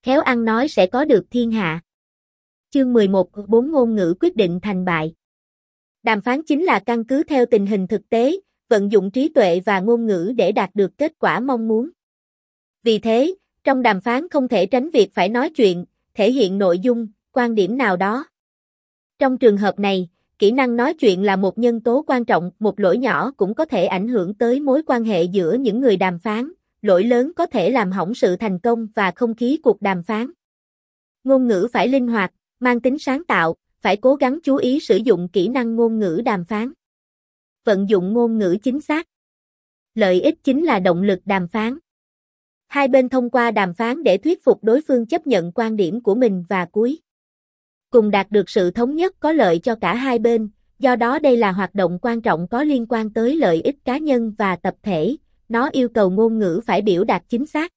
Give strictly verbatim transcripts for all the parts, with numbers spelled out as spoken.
khéo ăn nói sẽ có được thiên hạ. Chương mười một, bốn ngôn ngữ quyết định thành bại. Đàm phán chính là căn cứ theo tình hình thực tế, vận dụng trí tuệ và ngôn ngữ để đạt được kết quả mong muốn. Vì thế, trong đàm phán không thể tránh việc phải nói chuyện, thể hiện nội dung, quan điểm nào đó. Trong trường hợp này, kỹ năng nói chuyện là một nhân tố quan trọng, một lỗi nhỏ cũng có thể ảnh hưởng tới mối quan hệ giữa những người đàm phán, lỗi lớn có thể làm hỏng sự thành công và không khí cuộc đàm phán. Ngôn ngữ phải linh hoạt, mang tính sáng tạo, phải cố gắng chú ý sử dụng kỹ năng ngôn ngữ đàm phán. Vận dụng ngôn ngữ chính xác. Lợi ích chính là động lực đàm phán. Hai bên thông qua đàm phán để thuyết phục đối phương chấp nhận quan điểm của mình và cuối cùng đạt được sự thống nhất có lợi cho cả hai bên, do đó đây là hoạt động quan trọng có liên quan tới lợi ích cá nhân và tập thể, nó yêu cầu ngôn ngữ phải biểu đạt chính xác.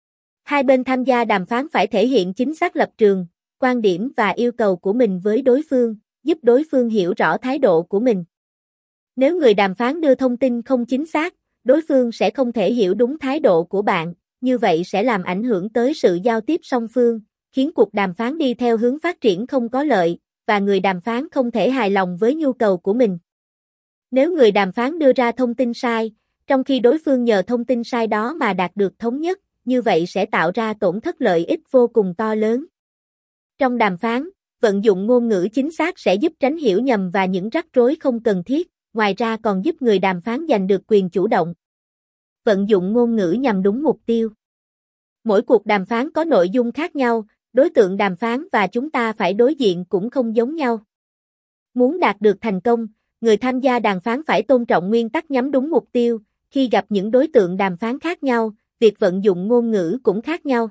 Hai bên tham gia đàm phán phải thể hiện chính xác lập trường, quan điểm và yêu cầu của mình với đối phương, giúp đối phương hiểu rõ thái độ của mình. Nếu người đàm phán đưa thông tin không chính xác, đối phương sẽ không thể hiểu đúng thái độ của bạn, như vậy sẽ làm ảnh hưởng tới sự giao tiếp song phương, khiến cuộc đàm phán đi theo hướng phát triển không có lợi, và người đàm phán không thể hài lòng với nhu cầu của mình. Nếu người đàm phán đưa ra thông tin sai, trong khi đối phương nhờ thông tin sai đó mà đạt được thống nhất, như vậy sẽ tạo ra tổn thất lợi ích vô cùng to lớn. Trong đàm phán, vận dụng ngôn ngữ chính xác sẽ giúp tránh hiểu nhầm và những rắc rối không cần thiết, ngoài ra còn giúp người đàm phán giành được quyền chủ động. Vận dụng ngôn ngữ nhằm đúng mục tiêu. Mỗi cuộc đàm phán có nội dung khác nhau, đối tượng đàm phán và chúng ta phải đối diện cũng không giống nhau. Muốn đạt được thành công, người tham gia đàm phán phải tôn trọng nguyên tắc nhắm đúng mục tiêu, khi gặp những đối tượng đàm phán khác nhau, việc vận dụng ngôn ngữ cũng khác nhau.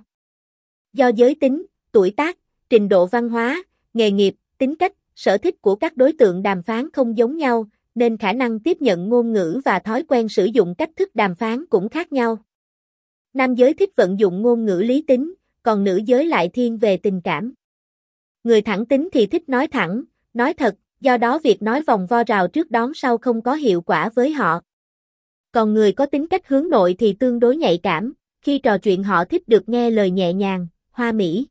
Do giới tính, tuổi tác, trình độ văn hóa, nghề nghiệp, tính cách, sở thích của các đối tượng đàm phán không giống nhau, nên khả năng tiếp nhận ngôn ngữ và thói quen sử dụng cách thức đàm phán cũng khác nhau. Nam giới thích vận dụng ngôn ngữ lý tính, còn nữ giới lại thiên về tình cảm. Người thẳng tính thì thích nói thẳng, nói thật, do đó việc nói vòng vo rào trước đón sau không có hiệu quả với họ. Còn người có tính cách hướng nội thì tương đối nhạy cảm, khi trò chuyện họ thích được nghe lời nhẹ nhàng, hoa mỹ.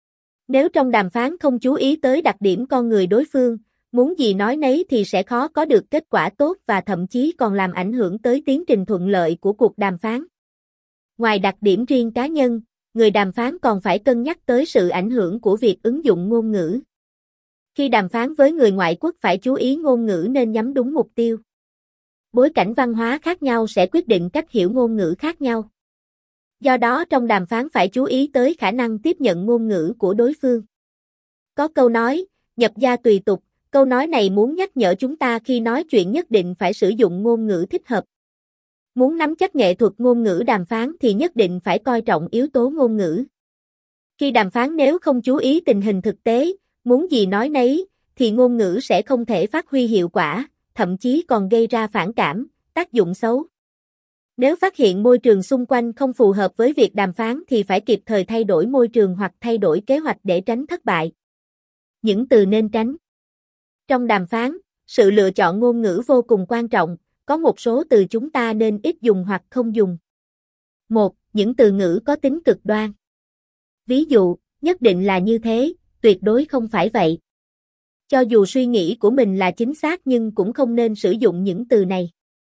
Nếu trong đàm phán không chú ý tới đặc điểm con người đối phương, muốn gì nói nấy thì sẽ khó có được kết quả tốt và thậm chí còn làm ảnh hưởng tới tiến trình thuận lợi của cuộc đàm phán. Ngoài đặc điểm riêng cá nhân, người đàm phán còn phải cân nhắc tới sự ảnh hưởng của việc ứng dụng ngôn ngữ. Khi đàm phán với người ngoại quốc phải chú ý ngôn ngữ nên nhắm đúng mục tiêu. Bối cảnh văn hóa khác nhau sẽ quyết định cách hiểu ngôn ngữ khác nhau. Do đó trong đàm phán phải chú ý tới khả năng tiếp nhận ngôn ngữ của đối phương. Có câu nói, nhập gia tùy tục, câu nói này muốn nhắc nhở chúng ta khi nói chuyện nhất định phải sử dụng ngôn ngữ thích hợp. Muốn nắm chắc nghệ thuật ngôn ngữ đàm phán thì nhất định phải coi trọng yếu tố ngôn ngữ. Khi đàm phán nếu không chú ý tình hình thực tế, muốn gì nói nấy, thì ngôn ngữ sẽ không thể phát huy hiệu quả, thậm chí còn gây ra phản cảm, tác dụng xấu. Nếu phát hiện môi trường xung quanh không phù hợp với việc đàm phán thì phải kịp thời thay đổi môi trường hoặc thay đổi kế hoạch để tránh thất bại. Những từ nên tránh. Trong đàm phán, sự lựa chọn ngôn ngữ vô cùng quan trọng, có một số từ chúng ta nên ít dùng hoặc không dùng. một. Những từ ngữ có tính cực đoan. Ví dụ, nhất định là như thế, tuyệt đối không phải vậy. Cho dù suy nghĩ của mình là chính xác nhưng cũng không nên sử dụng những từ này.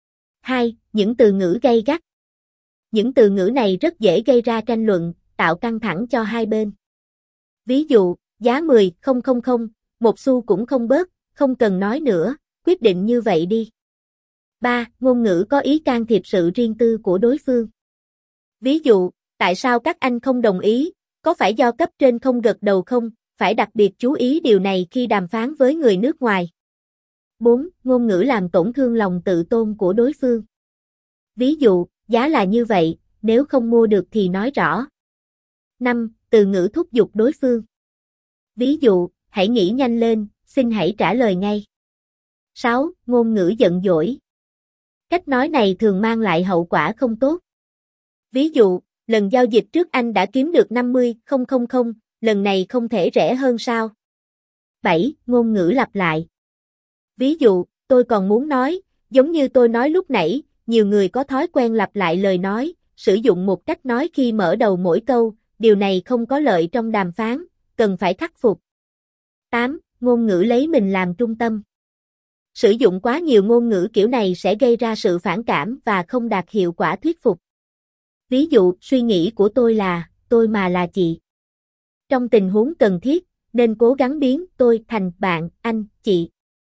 hai. Những từ ngữ gay gắt. Những từ ngữ này rất dễ gây ra tranh luận, tạo căng thẳng cho hai bên. Ví dụ, giá mười nghìn, một xu cũng không bớt, không cần nói nữa, quyết định như vậy đi. ba. Ngôn ngữ có ý can thiệp sự riêng tư của đối phương. Ví dụ, tại sao các anh không đồng ý, có phải do cấp trên không gật đầu không, phải đặc biệt chú ý điều này khi đàm phán với người nước ngoài. bốn. Ngôn ngữ làm tổn thương lòng tự tôn của đối phương. Ví dụ, giá là như vậy, nếu không mua được thì nói rõ. năm. Từ ngữ thúc giục đối phương. Ví dụ, hãy nghĩ nhanh lên, xin hãy trả lời ngay. sáu. Ngôn ngữ giận dỗi. Cách nói này thường mang lại hậu quả không tốt. Ví dụ, lần giao dịch trước anh đã kiếm được năm mươi nghìn, lần này không thể rẻ hơn sao? bảy. Ngôn ngữ lặp lại. Ví dụ, tôi còn muốn nói, giống như tôi nói lúc nãy, nhiều người có thói quen lặp lại lời nói, sử dụng một cách nói khi mở đầu mỗi câu, điều này không có lợi trong đàm phán, cần phải khắc phục. tám. Ngôn ngữ lấy mình làm trung tâm. Sử dụng quá nhiều ngôn ngữ kiểu này sẽ gây ra sự phản cảm và không đạt hiệu quả thuyết phục. Ví dụ, suy nghĩ của tôi là, tôi mà là chị. Trong tình huống cần thiết, nên cố gắng biến tôi thành bạn, anh, chị.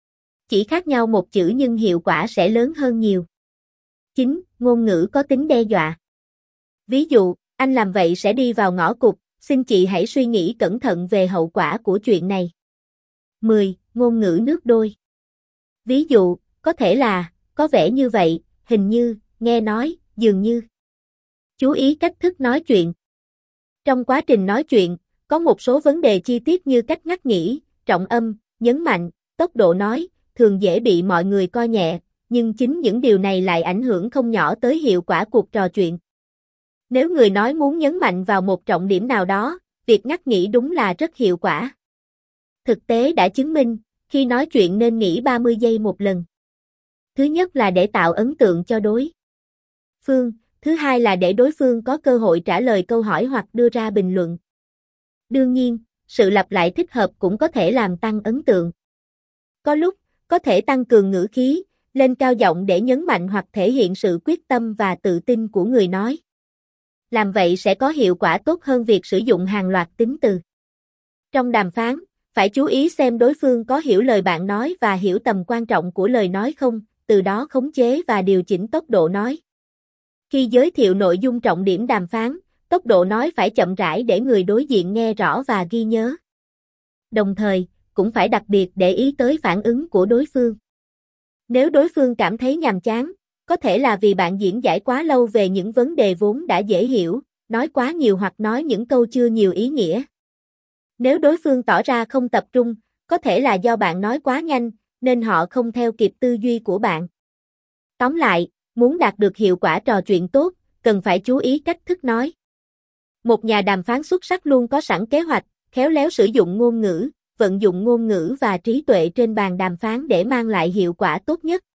Chỉ khác nhau một chữ nhưng hiệu quả sẽ lớn hơn nhiều. chín. Ngôn ngữ có tính đe dọa. Ví dụ, anh làm vậy sẽ đi vào ngõ cụt, xin chị hãy suy nghĩ cẩn thận về hậu quả của chuyện này. mười. Ngôn ngữ nước đôi. Ví dụ, có thể là, có vẻ như vậy, hình như, nghe nói, dường như. Chú ý cách thức nói chuyện. Trong quá trình nói chuyện, có một số vấn đề chi tiết như cách ngắt nghỉ, trọng âm, nhấn mạnh, tốc độ nói, thường dễ bị mọi người coi nhẹ, nhưng chính những điều này lại ảnh hưởng không nhỏ tới hiệu quả cuộc trò chuyện. Nếu người nói muốn nhấn mạnh vào một trọng điểm nào đó, việc ngắt nghỉ đúng là rất hiệu quả. Thực tế đã chứng minh, khi nói chuyện nên nghỉ ba mươi giây một lần. Thứ nhất là để tạo ấn tượng cho đối phương, thứ hai là để đối phương có cơ hội trả lời câu hỏi hoặc đưa ra bình luận. Đương nhiên, sự lặp lại thích hợp cũng có thể làm tăng ấn tượng. Có lúc, có thể tăng cường ngữ khí, lên cao giọng để nhấn mạnh hoặc thể hiện sự quyết tâm và tự tin của người nói. Làm vậy sẽ có hiệu quả tốt hơn việc sử dụng hàng loạt tính từ. Trong đàm phán, phải chú ý xem đối phương có hiểu lời bạn nói và hiểu tầm quan trọng của lời nói không, từ đó khống chế và điều chỉnh tốc độ nói. Khi giới thiệu nội dung trọng điểm đàm phán, tốc độ nói phải chậm rãi để người đối diện nghe rõ và ghi nhớ. Đồng thời, cũng phải đặc biệt để ý tới phản ứng của đối phương. Nếu đối phương cảm thấy nhàm chán, có thể là vì bạn diễn giải quá lâu về những vấn đề vốn đã dễ hiểu, nói quá nhiều hoặc nói những câu chưa nhiều ý nghĩa. Nếu đối phương tỏ ra không tập trung, có thể là do bạn nói quá nhanh, nên họ không theo kịp tư duy của bạn. Tóm lại, muốn đạt được hiệu quả trò chuyện tốt, cần phải chú ý cách thức nói. Một nhà đàm phán xuất sắc luôn có sẵn kế hoạch, khéo léo sử dụng ngôn ngữ, vận dụng ngôn ngữ và trí tuệ trên bàn đàm phán để mang lại hiệu quả tốt nhất.